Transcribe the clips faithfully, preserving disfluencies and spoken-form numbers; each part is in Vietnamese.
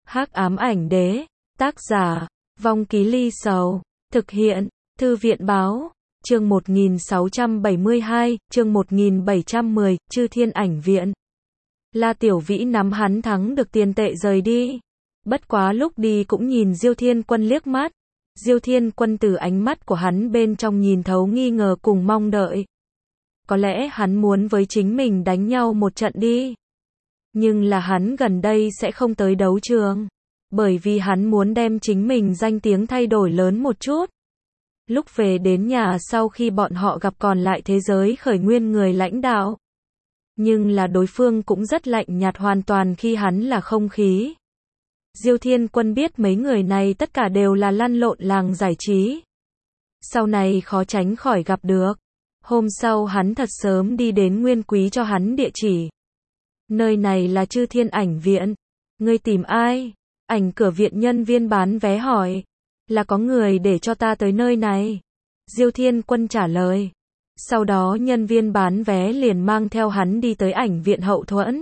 Hắc ám ảnh đế, tác giả, Vong Ký Ly Sầu, thực hiện, Thư viện báo, chương một nghìn sáu trăm bảy mươi hai, chương một nghìn bảy trăm mười, Chư Thiên Ảnh Viện. La Tiểu Vĩ nắm hắn thắng được tiền tệ rời đi. Bất quá lúc đi cũng nhìn Diêu Thiên Quân liếc mắt. Diêu Thiên Quân từ ánh mắt của hắn bên trong nhìn thấu nghi ngờ cùng mong đợi. Có lẽ hắn muốn với chính mình đánh nhau một trận đi. Nhưng là hắn gần đây sẽ không tới đấu trường. Bởi vì hắn muốn đem chính mình danh tiếng thay đổi lớn một chút. Lúc về đến nhà sau khi bọn họ gặp còn lại thế giới khởi nguyên người lãnh đạo. Nhưng là đối phương cũng rất lạnh nhạt hoàn toàn khi hắn là không khí. Diêu Thiên Quân biết mấy người này tất cả đều là lăn lộn làng giải trí. Sau này khó tránh khỏi gặp được. Hôm sau hắn thật sớm đi đến Nguyên Quý cho hắn địa chỉ. Nơi này là Chư Thiên Ảnh Viện. Ngươi tìm ai? Ảnh cửa viện nhân viên bán vé hỏi. Là có người để cho ta tới nơi này. Diêu Thiên Quân trả lời. Sau đó nhân viên bán vé liền mang theo hắn đi tới ảnh viện hậu thuẫn.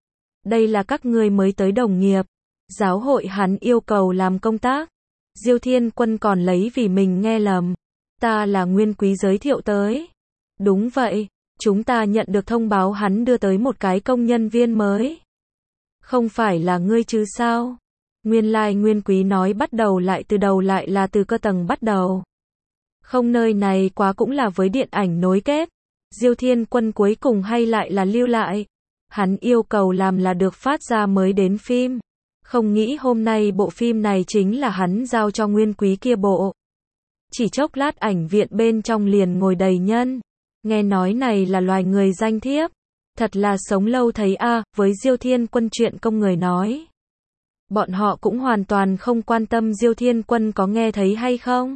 Đây là các ngươi mới tới đồng nghiệp. Giáo hội hắn yêu cầu làm công tác. Diêu Thiên Quân còn lấy vì mình nghe lầm. Ta là Nguyên Quý giới thiệu tới. Đúng vậy, chúng ta nhận được thông báo hắn đưa tới một cái công nhân viên mới. Không phải là ngươi chứ sao? Nguyên lai Nguyên Quý nói bắt đầu lại từ đầu lại là từ cơ tầng bắt đầu. Không, nơi này quá cũng là với điện ảnh nối kết. Diêu Thiên Quân cuối cùng hay lại là lưu lại. Hắn yêu cầu làm là được phát ra mới đến phim. Không nghĩ hôm nay bộ phim này chính là hắn giao cho Nguyên Quý kia bộ. Chỉ chốc lát ảnh viện bên trong liền ngồi đầy nhân. Nghe nói này là loài người danh thiếp. Thật là sống lâu thấy a, à, với Diêu Thiên Quân chuyện công người nói. Bọn họ cũng hoàn toàn không quan tâm Diêu Thiên Quân có nghe thấy hay không.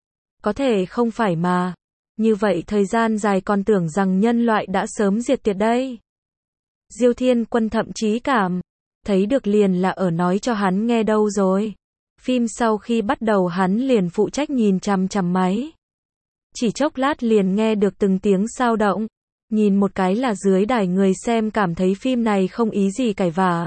Có thể không phải mà. Như vậy thời gian dài còn tưởng rằng nhân loại đã sớm diệt tuyệt đây. Diêu Thiên Quân thậm chí cảm thấy được liền là ở nói cho hắn nghe đâu rồi. Phim sau khi bắt đầu hắn liền phụ trách nhìn chằm chằm máy. Chỉ chốc lát liền nghe được từng tiếng sao động. Nhìn một cái là dưới đài người xem cảm thấy phim này không ý gì cãi vả.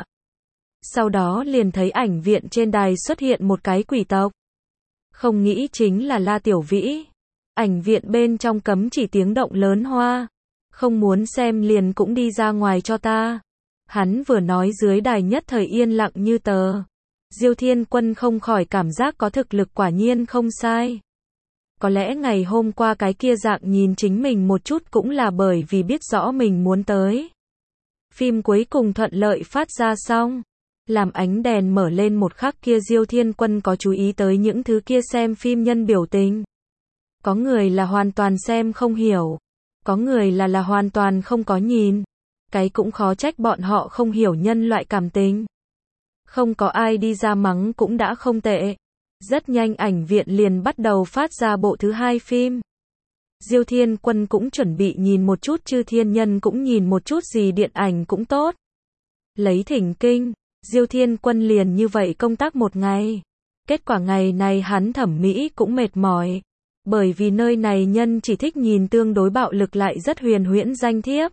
Sau đó liền thấy ảnh viện trên đài xuất hiện một cái quỷ tộc. Không nghĩ chính là La Tiểu Vĩ. Ảnh viện bên trong cấm chỉ tiếng động lớn hoa. Không muốn xem liền cũng đi ra ngoài cho ta. Hắn vừa nói dưới đài nhất thời yên lặng như tờ. Diêu Thiên Quân không khỏi cảm giác có thực lực quả nhiên không sai. Có lẽ ngày hôm qua cái kia dạng nhìn chính mình một chút cũng là bởi vì biết rõ mình muốn tới. Phim cuối cùng thuận lợi phát ra xong. Làm ánh đèn mở lên một khắc kia Diêu Thiên Quân có chú ý tới những thứ kia xem phim nhân biểu tình. Có người là hoàn toàn xem không hiểu. Có người là là hoàn toàn không có nhìn. Cái cũng khó trách bọn họ không hiểu nhân loại cảm tình. Không có ai đi ra mắng cũng đã không tệ. Rất nhanh ảnh viện liền bắt đầu phát ra bộ thứ hai phim. Diêu Thiên Quân cũng chuẩn bị nhìn một chút Chư Thiên Nhân cũng nhìn một chút gì điện ảnh cũng tốt. Lấy thỉnh kinh, Diêu Thiên Quân liền như vậy công tác một ngày. Kết quả ngày này hắn thẩm mỹ cũng mệt mỏi. Bởi vì nơi này nhân chỉ thích nhìn tương đối bạo lực lại rất huyền huyễn danh thiếp.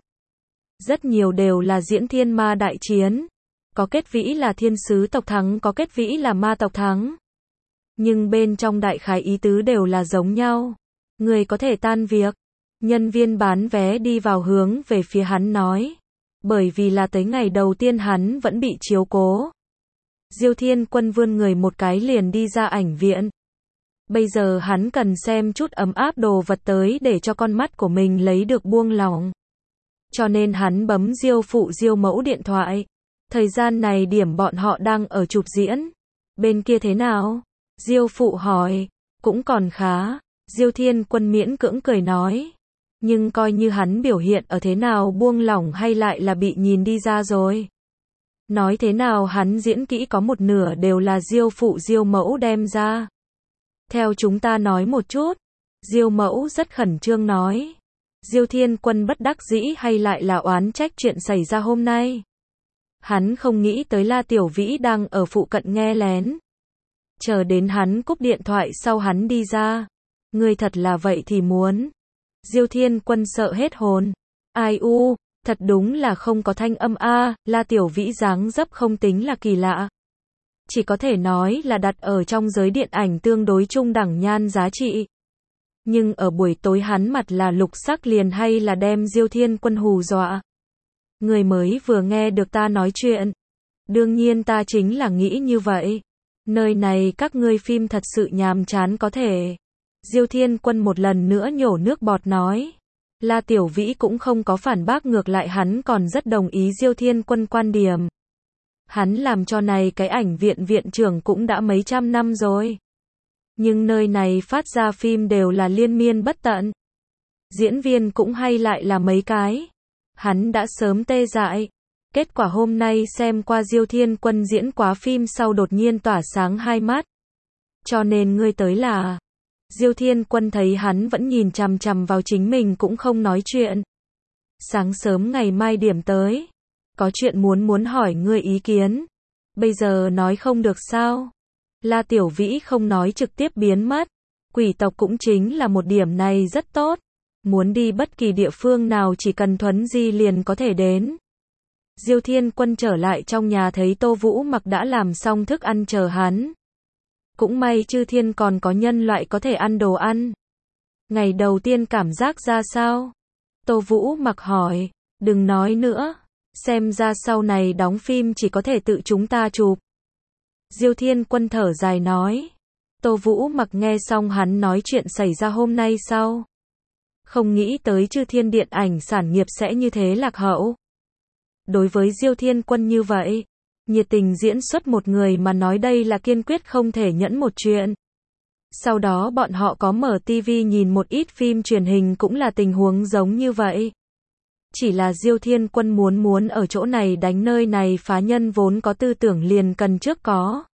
Rất nhiều đều là diễn thiên ma đại chiến. Có kết vĩ là thiên sứ tộc thắng, có kết vĩ là ma tộc thắng. Nhưng bên trong đại khái ý tứ đều là giống nhau. Người có thể tan việc. Nhân viên bán vé đi vào hướng về phía hắn nói. Bởi vì là tới ngày đầu tiên hắn vẫn bị chiếu cố. Diêu Thiên Quân vươn người một cái liền đi ra ảnh viện. Bây giờ hắn cần xem chút ấm áp đồ vật tới để cho con mắt của mình lấy được buông lỏng. Cho nên hắn bấm Diêu phụ Diêu mẫu điện thoại. Thời gian này điểm bọn họ đang ở chụp diễn. Bên kia thế nào? Diêu phụ hỏi. Cũng còn khá. Diêu Thiên Quân miễn cưỡng cười nói. Nhưng coi như hắn biểu hiện ở thế nào buông lỏng hay lại là bị nhìn đi ra rồi. Nói thế nào hắn diễn kỹ có một nửa đều là Diêu phụ Diêu mẫu đem ra. Theo chúng ta nói một chút. Diêu mẫu rất khẩn trương nói. Diêu Thiên Quân bất đắc dĩ hay lại là oán trách chuyện xảy ra hôm nay. Hắn không nghĩ tới La Tiểu Vĩ đang ở phụ cận nghe lén. Chờ đến hắn cúp điện thoại sau hắn đi ra. Ngươi thật là vậy thì muốn. Diêu Thiên Quân sợ hết hồn. Ai u, thật đúng là không có thanh âm a, La Tiểu Vĩ dáng dấp không tính là kỳ lạ. chỉ có thể nói là đặt ở trong giới điện ảnh tương đối trung đẳng nhan giá trị. Nhưng ở buổi tối hắn mặt là lục sắc liền hay là đem Diêu Thiên Quân hù dọa. Người mới vừa nghe được ta nói chuyện. Đương nhiên ta chính là nghĩ như vậy. Nơi này các ngươi phim thật sự nhàm chán có thể. Diêu Thiên Quân một lần nữa nhổ nước bọt nói. La Tiểu Vĩ cũng không có phản bác, ngược lại hắn còn rất đồng ý Diêu Thiên Quân quan điểm. Hắn làm cho này cái ảnh viện viện trưởng cũng đã mấy trăm năm rồi. Nhưng nơi này phát ra phim đều là liên miên bất tận. Diễn viên cũng hay lại là mấy cái. Hắn đã sớm tê dại. Kết quả hôm nay xem qua Diêu Thiên Quân diễn quá phim sau đột nhiên tỏa sáng hai mắt. Cho nên ngươi tới là... Diêu Thiên Quân thấy hắn vẫn nhìn chằm chằm vào chính mình cũng không nói chuyện. Sáng sớm ngày mai điểm tới. Có chuyện muốn muốn hỏi ngươi ý kiến. Bây giờ nói không được sao? La Tiểu Vĩ không nói trực tiếp biến mất. Quỷ tộc cũng chính là một điểm này rất tốt. Muốn đi bất kỳ địa phương nào chỉ cần thuấn di liền có thể đến. Diêu Thiên Quân trở lại trong nhà thấy Tô Vũ Mặc đã làm xong thức ăn chờ hắn. Cũng may chư thiên còn có nhân loại có thể ăn đồ ăn. Ngày đầu tiên cảm giác ra sao? Tô Vũ Mặc hỏi. Đừng nói nữa. Xem ra sau này đóng phim chỉ có thể tự chúng ta chụp. Diêu Thiên Quân thở dài nói. Tô Vũ Mặc nghe xong hắn nói chuyện xảy ra hôm nay sau. Không nghĩ tới chư thiên điện ảnh sản nghiệp sẽ như thế lạc hậu. Đối với Diêu Thiên Quân như vậy, nhiệt tình diễn xuất một người mà nói đây là kiên quyết không thể nhẫn một chuyện. Sau đó bọn họ có mở ti vi nhìn một ít phim truyền hình cũng là tình huống giống như vậy. Chỉ là Diêu Thiên Quân muốn muốn ở chỗ này đánh nơi này phá nhân vốn có tư tưởng liền cần trước có.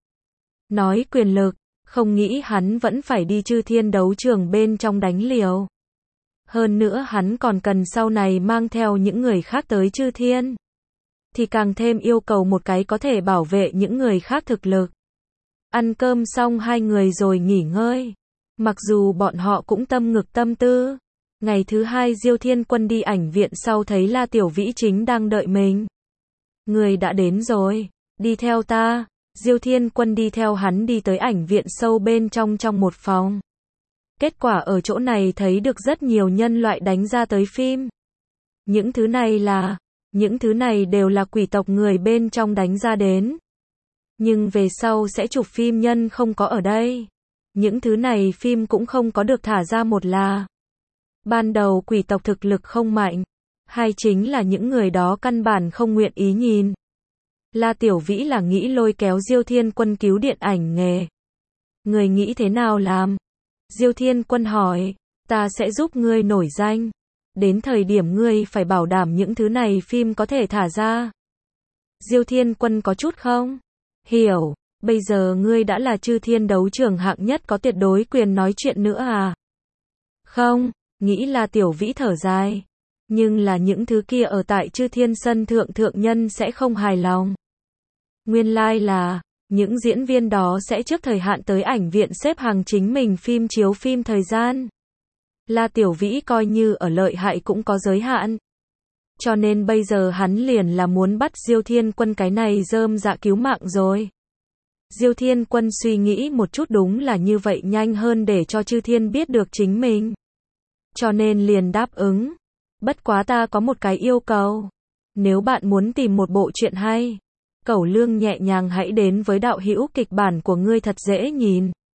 Nói quyền lực, không nghĩ hắn vẫn phải đi chư thiên đấu trường bên trong đánh liều. Hơn nữa hắn còn cần sau này mang theo những người khác tới chư thiên. Thì càng thêm yêu cầu một cái có thể bảo vệ những người khác thực lực. Ăn cơm xong hai người rồi nghỉ ngơi. Mặc dù bọn họ cũng tâm ngực tâm tư. Ngày thứ hai Diêu Thiên Quân đi ảnh viện sau thấy La Tiểu Vĩ chính đang đợi mình. Người đã đến rồi, đi theo ta. Diêu Thiên Quân đi theo hắn đi tới ảnh viện sâu bên trong trong một phòng. Kết quả ở chỗ này thấy được rất nhiều nhân loại đánh ra tới phim. Những thứ này là, những thứ này đều là quỷ tộc người bên trong đánh ra đến. Nhưng về sau sẽ chụp phim nhân không có ở đây. Những thứ này phim cũng không có được thả ra, một là ban đầu quỷ tộc thực lực không mạnh, hai chính là những người đó căn bản không nguyện ý nhìn. La Tiểu Vĩ là nghĩ lôi kéo Diêu Thiên Quân cứu điện ảnh nghề. Người nghĩ thế nào làm? Diêu Thiên Quân hỏi, ta sẽ giúp ngươi nổi danh. Đến thời điểm ngươi phải bảo đảm những thứ này phim có thể thả ra. Diêu Thiên Quân có chút không? Hiểu, bây giờ ngươi đã là chư thiên đấu trường hạng nhất có tuyệt đối quyền nói chuyện nữa à? Không, nghĩ là Tiểu Vĩ thở dài. Nhưng là những thứ kia ở tại chư thiên sân thượng thượng nhân sẽ không hài lòng. Nguyên lai like là, những diễn viên đó sẽ trước thời hạn tới ảnh viện xếp hàng chính mình phim chiếu phim thời gian. La Tiểu Vĩ coi như ở lợi hại cũng có giới hạn. Cho nên bây giờ hắn liền là muốn bắt Diêu Thiên Quân cái này rơm dạ cứu mạng rồi. Diêu Thiên Quân suy nghĩ một chút, đúng là như vậy nhanh hơn để cho chư thiên biết được chính mình. Cho nên liền đáp ứng. Bất quá ta có một cái yêu cầu. Nếu bạn muốn tìm một bộ truyện hay, Cẩu Lương nhẹ nhàng hãy đến với đạo hữu kịch bản của ngươi thật dễ nhìn.